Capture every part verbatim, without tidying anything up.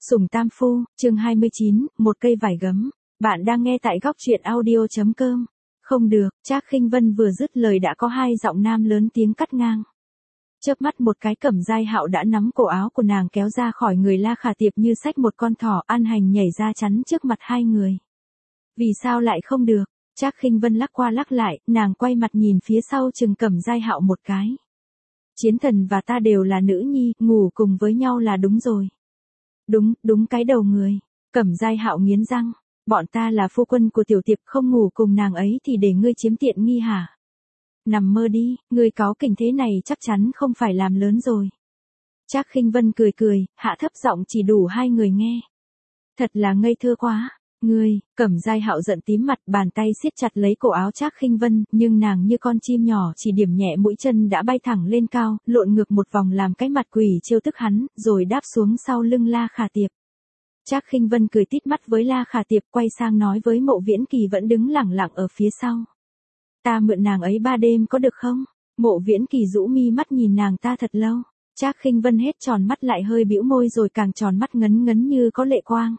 Sủng Tam Phu, chương hai mươi chín, một cây vải gấm. Bạn đang nghe tại góc truyện audio.com. Không được, Trác Khinh Vân vừa dứt lời đã có hai giọng nam lớn tiếng cắt ngang. Chớp mắt một cái Cẩm Giai Hạo đã nắm cổ áo của nàng kéo ra khỏi người La Khả Tiệp như xách một con thỏ. An Hành nhảy ra chắn trước mặt hai người. Vì sao lại không được? Trác Khinh Vân lắc qua lắc lại, nàng quay mặt nhìn phía sau chừng Cẩm Giai Hạo một cái. Chiến thần và ta đều là nữ nhi, ngủ cùng với nhau là đúng rồi. Đúng, đúng cái đầu người. Cẩm Giai Hạo nghiến răng. Bọn ta là phu quân của tiểu tiệp, không ngủ cùng nàng ấy thì để ngươi chiếm tiện nghi hả? Nằm mơ đi, ngươi cáu kỉnh thế này chắc chắn không phải làm lớn rồi. Trác Khinh Vân cười cười, hạ thấp giọng chỉ đủ hai người nghe. Thật là ngây thơ quá. Ngươi, Cẩm Giai Hạo giận tím mặt, bàn tay siết chặt lấy cổ áo Trác Khinh Vân, nhưng nàng như con chim nhỏ chỉ điểm nhẹ mũi chân đã bay thẳng lên cao, lộn ngược một vòng làm cái mặt quỷ trêu tức hắn, rồi đáp xuống sau lưng La Khả Tiệp. Trác Khinh Vân cười tít mắt với La Khả Tiệp, quay sang nói với Mộ Viễn Kỳ vẫn đứng lẳng lặng ở phía sau. Ta mượn nàng ấy ba đêm có được không? Mộ Viễn Kỳ rũ mi mắt nhìn nàng ta thật lâu. Trác Khinh Vân hết tròn mắt lại hơi bĩu môi rồi càng tròn mắt ngấn ngấn như có lệ quang.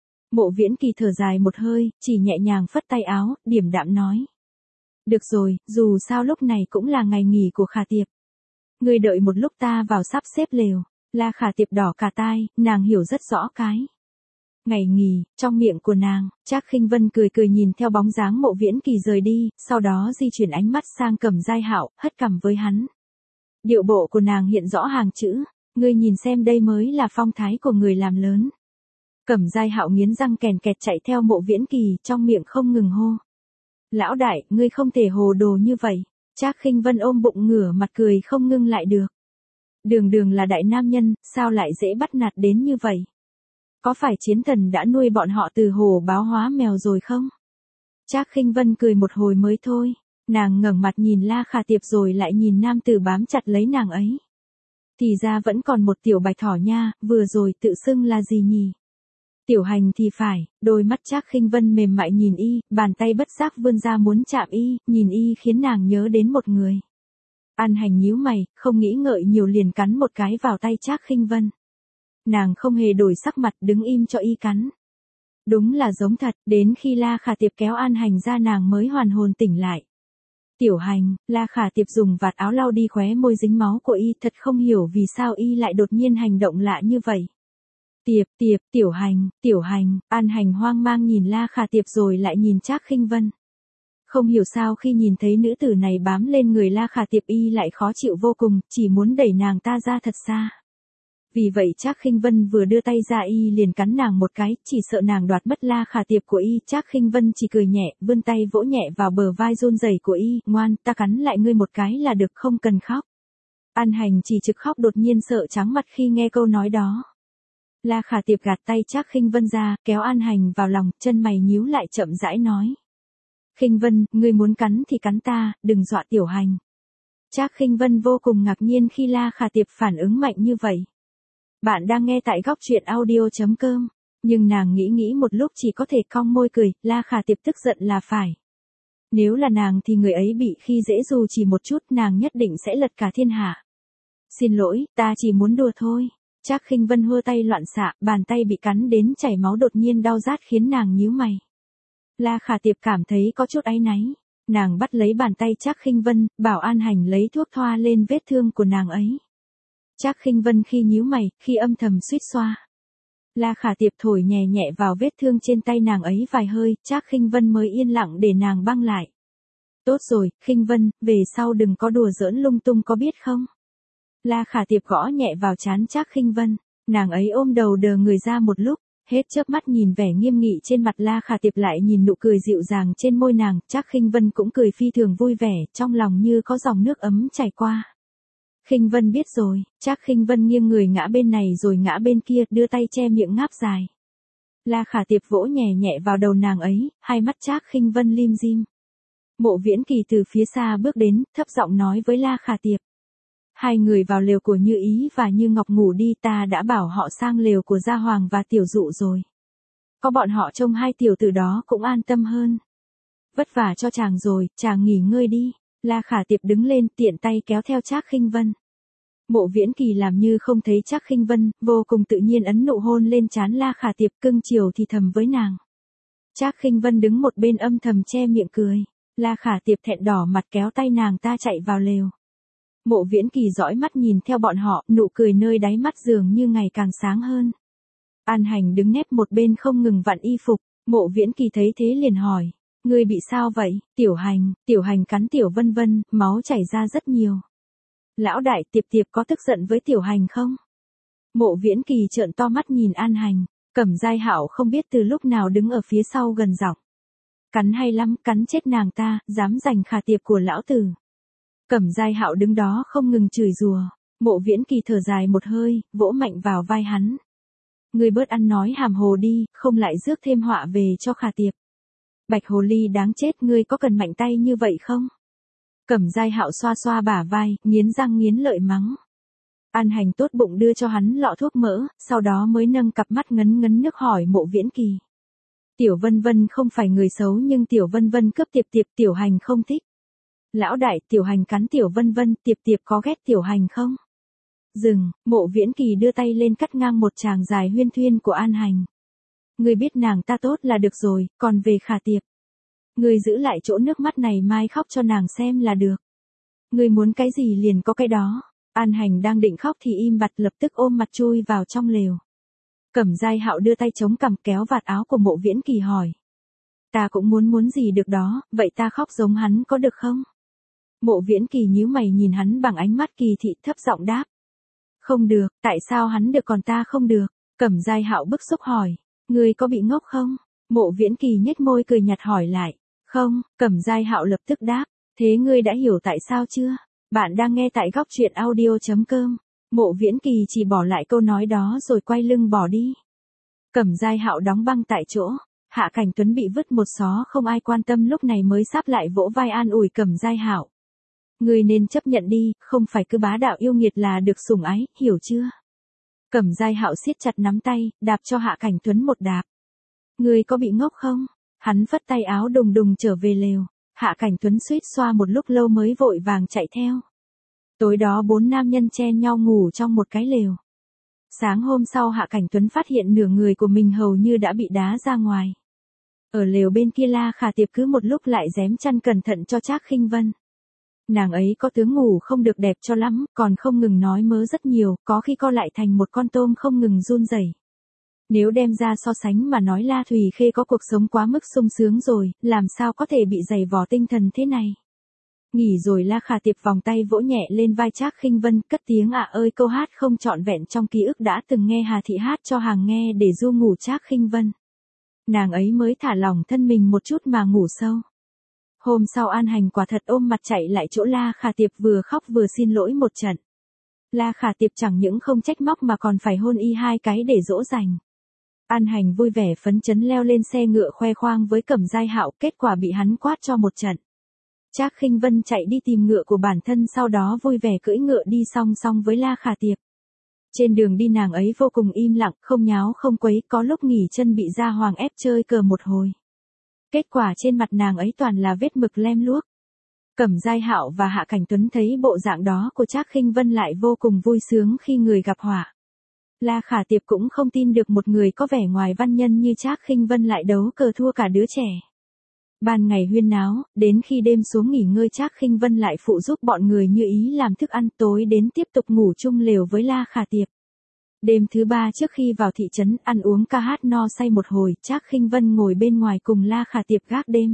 Mộ Viễn Kỳ thở dài một hơi, chỉ nhẹ nhàng phất tay áo, điềm đạm nói. Được rồi, dù sao lúc này cũng là ngày nghỉ của Khả Tiệp. Ngươi đợi một lúc ta vào sắp xếp lều. La Khả Tiệp đỏ cả tai, nàng hiểu rất rõ cái. Ngày nghỉ, trong miệng của nàng. Trác Khinh Vân cười cười nhìn theo bóng dáng Mộ Viễn Kỳ rời đi, sau đó di chuyển ánh mắt sang Cẩm Giai Hạo, hất cằm với hắn. Điệu bộ của nàng hiện rõ hàng chữ, ngươi nhìn xem đây mới là phong thái của người làm lớn. Cẩm Giai Hạo nghiến răng kèn kẹt chạy theo Mộ Viễn Kỳ, trong miệng không ngừng hô. Lão đại, ngươi không thể hồ đồ như vậy. Trác Khinh Vân ôm bụng ngửa mặt cười không ngưng lại được. Đường đường là đại nam nhân, sao lại dễ bắt nạt đến như vậy? Có phải chiến thần đã nuôi bọn họ từ hổ báo hóa mèo rồi không? Trác Khinh Vân cười một hồi mới thôi. Nàng ngẩng mặt nhìn La Khả Tiệp rồi lại nhìn nam tử bám chặt lấy nàng ấy. Thì ra vẫn còn một tiểu bạch thỏ nha, vừa rồi tự xưng là gì nhỉ? Tiểu Hành thì phải. Đôi mắt Trác Khinh Vân mềm mại nhìn y, bàn tay bất giác vươn ra muốn chạm y, nhìn y khiến nàng nhớ đến một người. An Hành nhíu mày, không nghĩ ngợi nhiều liền cắn một cái vào tay Trác Khinh Vân. Nàng không hề đổi sắc mặt, đứng im cho y cắn. Đúng là giống thật, đến khi La Khả Tiệp kéo An Hành ra nàng mới hoàn hồn tỉnh lại. Tiểu Hành, La Khả Tiệp dùng vạt áo lau đi khóe môi dính máu của y, thật không hiểu vì sao y lại đột nhiên hành động lạ như vậy. Tiệp, Tiệp, Tiểu Hành, Tiểu Hành, An Hành hoang mang nhìn La Khả Tiệp rồi lại nhìn Trác Khinh Vân. Không hiểu sao khi nhìn thấy nữ tử này bám lên người La Khả Tiệp y lại khó chịu vô cùng, chỉ muốn đẩy nàng ta ra thật xa. Vì vậy Trác Khinh Vân vừa đưa tay ra y liền cắn nàng một cái, chỉ sợ nàng đoạt mất La Khả Tiệp của y. Trác Khinh Vân chỉ cười nhẹ, vươn tay vỗ nhẹ vào bờ vai run rẩy của y, ngoan, ta cắn lại ngươi một cái là được, không cần khóc. An Hành chỉ trực khóc đột nhiên sợ trắng mặt khi nghe câu nói đó. La Khả Tiệp gạt tay Trác Khinh Vân ra, kéo An Hành vào lòng, chân mày nhíu lại chậm rãi nói. Khinh Vân, ngươi muốn cắn thì cắn ta, đừng dọa Tiểu Hành. Trác Khinh Vân vô cùng ngạc nhiên khi La Khả Tiệp phản ứng mạnh như vậy. Bạn đang nghe tại góc truyện audio.com, nhưng nàng nghĩ nghĩ một lúc chỉ có thể cong môi cười, La Khả Tiệp tức giận là phải. Nếu là nàng thì người ấy bị khi dễ dù chỉ một chút nàng nhất định sẽ lật cả thiên hạ. Xin lỗi, ta chỉ muốn đùa thôi. Trác Khinh Vân hơ tay loạn xạ, bàn tay bị cắn đến chảy máu đột nhiên đau rát khiến nàng nhíu mày. La Khả Tiệp cảm thấy có chút áy náy. Nàng bắt lấy bàn tay Trác Khinh Vân, bảo An Hành lấy thuốc thoa lên vết thương của nàng ấy. Trác Khinh Vân khi nhíu mày, khi âm thầm suýt xoa. La Khả Tiệp thổi nhẹ nhẹ vào vết thương trên tay nàng ấy vài hơi, Trác Khinh Vân mới yên lặng để nàng băng lại. Tốt rồi, Khinh Vân, về sau đừng có đùa giỡn lung tung có biết không? La Khả Tiệp gõ nhẹ vào trán Trác Khinh Vân, nàng ấy ôm đầu đờ người ra một lúc, hết chớp mắt nhìn vẻ nghiêm nghị trên mặt La Khả Tiệp lại nhìn nụ cười dịu dàng trên môi nàng, Trác Khinh Vân cũng cười phi thường vui vẻ, trong lòng như có dòng nước ấm chảy qua. Khinh Vân biết rồi. Trác Khinh Vân nghiêng người ngã bên này rồi ngã bên kia, đưa tay che miệng ngáp dài. La Khả Tiệp vỗ nhẹ nhẹ vào đầu nàng ấy, hai mắt Trác Khinh Vân lim dim. Mộ Viễn Kỳ từ phía xa bước đến, thấp giọng nói với La Khả Tiệp. Hai người vào lều của Như Ý và Như Ngọc ngủ đi, ta đã bảo họ sang lều của Gia Hoàng và Tiểu Dụ rồi. Có bọn họ trông hai tiểu tử đó cũng an tâm hơn. Vất vả cho chàng rồi, chàng nghỉ ngơi đi. La Khả Tiệp đứng lên tiện tay kéo theo Trác Khinh Vân. Mộ Viễn Kỳ làm như không thấy Trác Khinh Vân, vô cùng tự nhiên ấn nụ hôn lên trán La Khả Tiệp, cưng chiều thì thầm với nàng. Trác Khinh Vân đứng một bên âm thầm che miệng cười. La Khả Tiệp thẹn đỏ mặt kéo tay nàng ta chạy vào lều. Mộ Viễn Kỳ dõi mắt nhìn theo bọn họ, nụ cười nơi đáy mắt dường như ngày càng sáng hơn. An Hành đứng nép một bên không ngừng vặn y phục. Mộ Viễn Kỳ thấy thế liền hỏi, ngươi bị sao vậy? Tiểu Hành, Tiểu Hành cắn Tiểu Vân Vân, máu chảy ra rất nhiều. Lão đại, Tiệp Tiệp có tức giận với Tiểu Hành không? Mộ Viễn Kỳ trợn to mắt nhìn An Hành. Cẩm Giai Hạo không biết từ lúc nào đứng ở phía sau gần giọng. Cắn hay lắm, cắn chết nàng ta, dám giành Khả Tiệp của lão tử. Cẩm Giai Hạo đứng đó không ngừng chửi rủa. Mộ Viễn Kỳ thở dài một hơi, vỗ mạnh vào vai hắn. Ngươi bớt ăn nói hàm hồ đi, không lại rước thêm họa về cho Khả Tiệp. Bạch hồ ly đáng chết, ngươi có cần mạnh tay như vậy không? Cẩm Giai Hạo xoa xoa bả vai, nghiến răng nghiến lợi mắng. An Hành tốt bụng đưa cho hắn lọ thuốc mỡ, sau đó mới nâng cặp mắt ngấn ngấn nước hỏi Mộ Viễn Kỳ. Tiểu Vân Vân không phải người xấu nhưng Tiểu Vân Vân cướp Tiệp Tiệp, Tiểu Hành không thích. Lão đại, Tiểu Hành cắn Tiểu Vân Vân, Tiệp Tiệp có ghét Tiểu Hành không? Dừng, Mộ Viễn Kỳ đưa tay lên cắt ngang một tràng dài huyên thuyên của An Hành. Ngươi biết nàng ta tốt là được rồi, còn về Khả Tiệp. Ngươi giữ lại chỗ nước mắt này mai khóc cho nàng xem là được. Ngươi muốn cái gì liền có cái đó. An Hành đang định khóc thì im bặt lập tức ôm mặt chui vào trong lều. Cẩm Giai Hạo đưa tay chống cằm kéo vạt áo của Mộ Viễn Kỳ hỏi. Ta cũng muốn muốn gì được đó, vậy ta khóc giống hắn có được không? Mộ Viễn Kỳ nhíu mày nhìn hắn bằng ánh mắt kỳ thị thấp giọng đáp. Không được, tại sao hắn được còn ta không được? Cẩm Giai Hạo bức xúc hỏi. Ngươi có bị ngốc không? Mộ Viễn Kỳ nhếch môi cười nhạt hỏi lại. Không, Cẩm Giai Hạo lập tức đáp. Thế ngươi đã hiểu tại sao chưa? Bạn đang nghe tại góc truyện audio chấm com. Mộ Viễn Kỳ chỉ bỏ lại câu nói đó rồi quay lưng bỏ đi. Cẩm Giai Hạo đóng băng tại chỗ. Hạ Cảnh Tuấn bị vứt một xó không ai quan tâm lúc này mới sáp lại vỗ vai an ủi Cẩm Giai Hạo. Ngươi nên chấp nhận đi, không phải cứ bá đạo yêu nghiệt là được sủng ái, hiểu chưa? Cẩm Giai Hạo siết chặt nắm tay, đạp cho Hạ Cảnh Tuấn một đạp. Ngươi có bị ngốc không? Hắn phất tay áo đùng đùng trở về lều. Hạ Cảnh Tuấn suýt xoa một lúc lâu mới vội vàng chạy theo. Tối đó bốn nam nhân chen nhau ngủ trong một cái lều. Sáng hôm sau Hạ Cảnh Tuấn phát hiện nửa người của mình hầu như đã bị đá ra ngoài. Ở lều bên kia La Khả Tiệp cứ một lúc lại rém chăn cẩn thận cho Trác Khinh Vân. Nàng ấy có tướng ngủ không được đẹp cho lắm, còn không ngừng nói mớ rất nhiều, có khi co lại thành một con tôm không ngừng run rẩy. Nếu đem ra so sánh mà nói La Thùy Khê có cuộc sống quá mức sung sướng rồi, làm sao có thể bị dày vò tinh thần thế này. Nghỉ rồi La Khả Tiệp vòng tay vỗ nhẹ lên vai Trác Khinh Vân, cất tiếng ạ ơi câu hát không trọn vẹn trong ký ức đã từng nghe Hà Thị hát cho hàng nghe để du ngủ Trác Khinh Vân. Nàng ấy mới thả lỏng thân mình một chút mà ngủ sâu. Hôm sau An Hành quả thật ôm mặt chạy lại chỗ La Khả Tiệp vừa khóc vừa xin lỗi một trận. La Khả Tiệp chẳng những không trách móc mà còn phải hôn y hai cái để dỗ dành. An Hành vui vẻ phấn chấn leo lên xe ngựa khoe khoang với Cẩm Giai Hạo, kết quả bị hắn quát cho một trận. Trác Khinh Vân chạy đi tìm ngựa của bản thân sau đó vui vẻ cưỡi ngựa đi song song với La Khả Tiệp. Trên đường đi nàng ấy vô cùng im lặng, không nháo không quấy, có lúc nghỉ chân bị Gia Hoàng ép chơi cờ một hồi. Kết quả trên mặt nàng ấy toàn là vết mực lem luốc. Cẩm Giai Hạo và Hạ Cảnh Tuấn thấy bộ dạng đó của Trác Khinh Vân lại vô cùng vui sướng khi người gặp họa. La Khả Tiệp cũng không tin được một người có vẻ ngoài văn nhân như Trác Khinh Vân lại đấu cờ thua cả đứa trẻ. Ban ngày huyên náo, đến khi đêm xuống nghỉ ngơi Trác Khinh Vân lại phụ giúp bọn người như ý làm thức ăn, tối đến tiếp tục ngủ chung lều với La Khả Tiệp. Đêm thứ ba trước khi vào thị trấn ăn uống ca hát no say một hồi, Trác Khinh Vân ngồi bên ngoài cùng La Khả Tiệp gác đêm.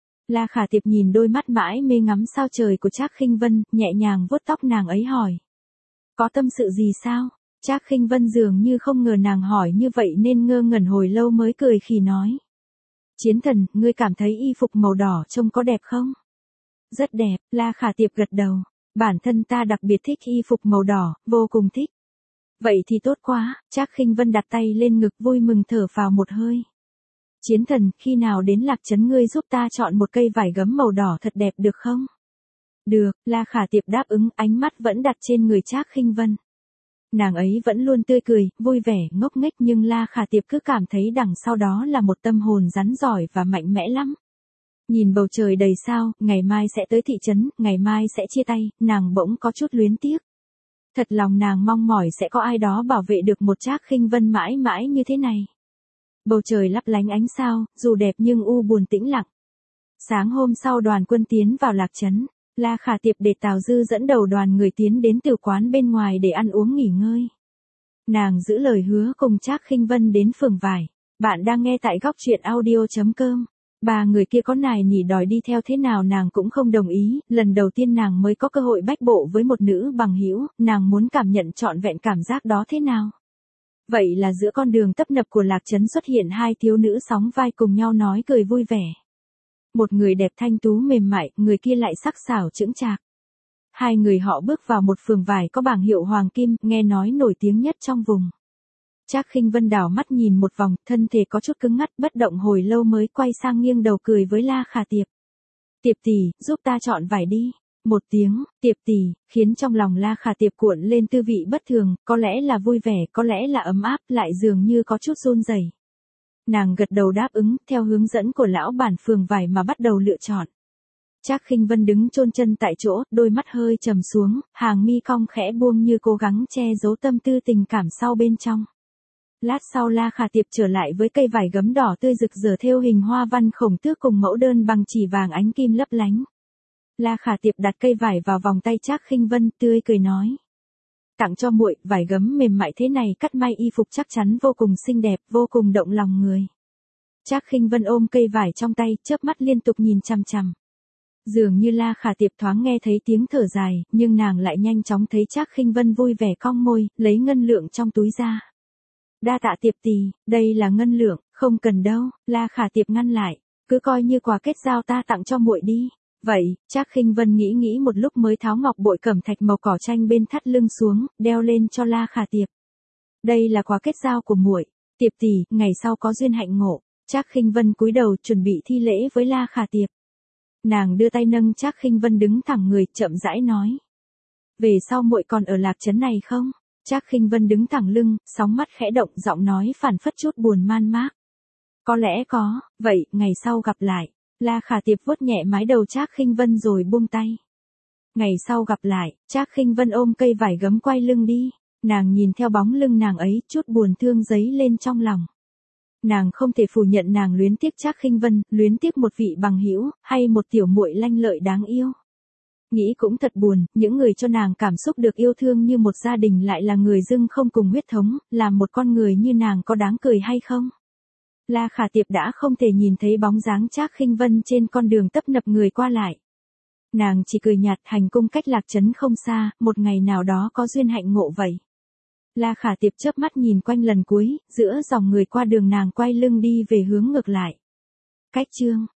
La Khả Tiệp nhìn đôi mắt mãi mê ngắm sao trời của Trác Khinh Vân, nhẹ nhàng vuốt tóc nàng ấy hỏi. Có tâm sự gì sao? Trác Khinh Vân dường như không ngờ nàng hỏi như vậy nên ngơ ngẩn hồi lâu mới cười khì nói. Chiến thần, ngươi cảm thấy y phục màu đỏ trông có đẹp không? Rất đẹp, La Khả Tiệp gật đầu. Bản thân ta đặc biệt thích y phục màu đỏ, vô cùng thích. Vậy thì tốt quá, Trác Khinh Vân đặt tay lên ngực vui mừng thở phào một hơi. Chiến thần, khi nào đến Lạc Trấn ngươi giúp ta chọn một cây vải gấm màu đỏ thật đẹp được không? Được, La Khả Tiệp đáp ứng, ánh mắt vẫn đặt trên người Trác Khinh Vân. Nàng ấy vẫn luôn tươi cười, vui vẻ, ngốc nghếch nhưng La Khả Tiệp cứ cảm thấy đằng sau đó là một tâm hồn rắn giỏi và mạnh mẽ lắm. Nhìn bầu trời đầy sao, ngày mai sẽ tới thị trấn, ngày mai sẽ chia tay, nàng bỗng có chút luyến tiếc. Thật lòng nàng mong mỏi sẽ có ai đó bảo vệ được một Trác Khinh Vân mãi mãi như thế này. Bầu trời lấp lánh ánh sao, dù đẹp nhưng u buồn tĩnh lặng. Sáng hôm sau đoàn quân tiến vào Lạc Trấn, La Khả Tiệp để Tào Dư dẫn đầu đoàn người tiến đến từ quán bên ngoài để ăn uống nghỉ ngơi. Nàng giữ lời hứa cùng Trác Khinh Vân đến phường vải. Bạn đang nghe tại góc truyện audio.com. Ba người kia có nài nỉ đòi đi theo thế nào nàng cũng không đồng ý, lần đầu tiên nàng mới có cơ hội bách bộ với một nữ bằng hữu, nàng muốn cảm nhận trọn vẹn cảm giác đó thế nào. Vậy là giữa con đường tấp nập của Lạc Trấn xuất hiện hai thiếu nữ sóng vai cùng nhau nói cười vui vẻ. Một người đẹp thanh tú mềm mại, người kia lại sắc sảo chững chạc. Hai người họ bước vào một phường vải có bảng hiệu hoàng kim, nghe nói nổi tiếng nhất trong vùng. Trác Khinh Vân đảo mắt nhìn một vòng, thân thể có chút cứng ngắt, bất động hồi lâu mới quay sang nghiêng đầu cười với La Khả Tiệp. Tiệp tỷ, giúp ta chọn vải đi. Một tiếng, Tiệp tỷ, khiến trong lòng La Khả Tiệp cuộn lên tư vị bất thường, có lẽ là vui vẻ, có lẽ là ấm áp, lại dường như có chút run rẩy. Nàng gật đầu đáp ứng, theo hướng dẫn của lão bản phường vải mà bắt đầu lựa chọn. Trác Khinh Vân đứng chôn chân tại chỗ, đôi mắt hơi trầm xuống, hàng mi cong khẽ buông như cố gắng che giấu tâm tư tình cảm sau bên trong. Lát sau La Khả Tiệp trở lại với cây vải gấm đỏ tươi rực rỡ thêu hình hoa văn khổng tước cùng mẫu đơn bằng chỉ vàng ánh kim lấp lánh. La Khả Tiệp đặt cây vải vào vòng tay Trác Khinh Vân, tươi cười nói: "Tặng cho muội, vải gấm mềm mại thế này cắt may y phục chắc chắn vô cùng xinh đẹp, vô cùng động lòng người." Trác Khinh Vân ôm cây vải trong tay, chớp mắt liên tục nhìn chằm chằm. Dường như La Khả Tiệp thoáng nghe thấy tiếng thở dài, nhưng nàng lại nhanh chóng thấy Trác Khinh Vân vui vẻ cong môi, lấy ngân lượng trong túi ra. "Đa tạ Tiệp tỷ, đây là ngân lượng." "Không cần đâu." La Khả Tiệp ngăn lại, "cứ coi như quà kết giao ta tặng cho muội đi." Vậy, Trác Khinh Vân nghĩ nghĩ một lúc mới tháo ngọc bội cẩm thạch màu cỏ chanh bên thắt lưng xuống, đeo lên cho La Khả Tiệp. "Đây là quà kết giao của muội, Tiệp tỷ, ngày sau có duyên hạnh ngộ." Trác Khinh Vân cúi đầu chuẩn bị thi lễ với La Khả Tiệp. Nàng đưa tay nâng Trác Khinh Vân đứng thẳng người, chậm rãi nói: "Về sau muội còn ở Lạc Trấn này không?" Trác Khinh Vân đứng thẳng lưng, sóng mắt khẽ động, giọng nói phảng phất chút buồn man mác. "Có lẽ có, vậy, ngày sau gặp lại." La Khả Tiệp vuốt nhẹ mái đầu Trác Khinh Vân rồi buông tay. Ngày sau gặp lại, Trác Khinh Vân ôm cây vải gấm quay lưng đi. Nàng nhìn theo bóng lưng nàng ấy, chút buồn thương dấy lên trong lòng. Nàng không thể phủ nhận nàng luyến tiếc Trác Khinh Vân, luyến tiếc một vị bằng hữu, hay một tiểu muội lanh lợi đáng yêu. Nghĩ cũng thật buồn, những người cho nàng cảm xúc được yêu thương như một gia đình lại là người dưng không cùng huyết thống, làm một con người như nàng có đáng cười hay không? La Khả Tiệp đã không thể nhìn thấy bóng dáng Trác Khinh Vân trên con đường tấp nập người qua lại. Nàng chỉ cười nhạt, hành cung cách Lạc Trấn không xa, một ngày nào đó có duyên hạnh ngộ vậy. La Khả Tiệp chớp mắt nhìn quanh lần cuối, giữa dòng người qua đường nàng quay lưng đi về hướng ngược lại. Cách chương